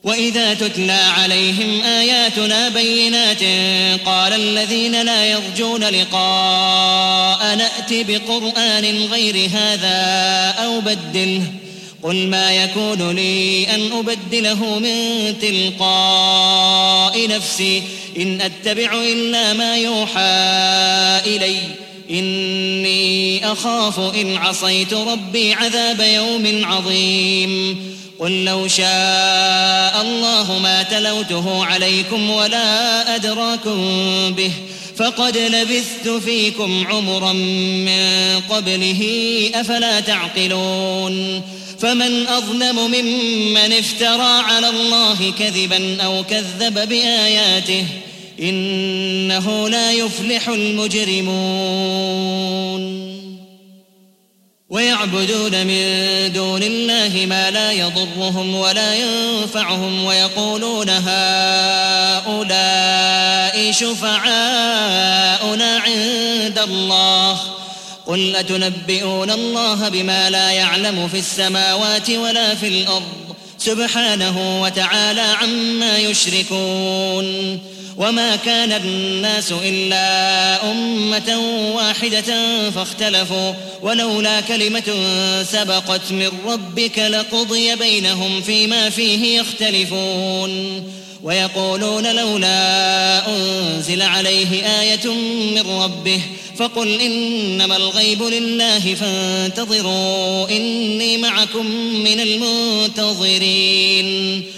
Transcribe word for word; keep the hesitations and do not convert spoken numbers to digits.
وإذا تتلى عليهم آياتنا بينات قال الذين لا يرجون لقاء نأت بقرآن غير هذا أو بدله قل ما يكون لي أن أبدله من تلقاء نفسي إن أتبع إلا ما يوحى إلي إني أخاف إن عصيت ربي عذاب يوم عظيم قل لو شاء الله ما تلوته عليكم ولا أدراكم به فقد لبثت فيكم عمرا من قبله أفلا تعقلون فمن أظلم ممن افترى على الله كذبا أو كذب بآياته إنه لا يفلح المجرمون ويعبدون من دون الله ما لا يضرهم ولا ينفعهم ويقولون هؤلاء شفعاؤنا عند الله قل أتنبئون الله بما لا يعلم في السماوات ولا في الأرض سبحانه وتعالى عما يشركون وما كان الناس إلا أمة واحدة فاختلفوا ولولا كلمة سبقت من ربك لقضي بينهم فيما فيه يختلفون ويقولون لولا أنزل عليه آية من ربه فقل إنما الغيب لله فانتظروا إني معكم من المنتظرين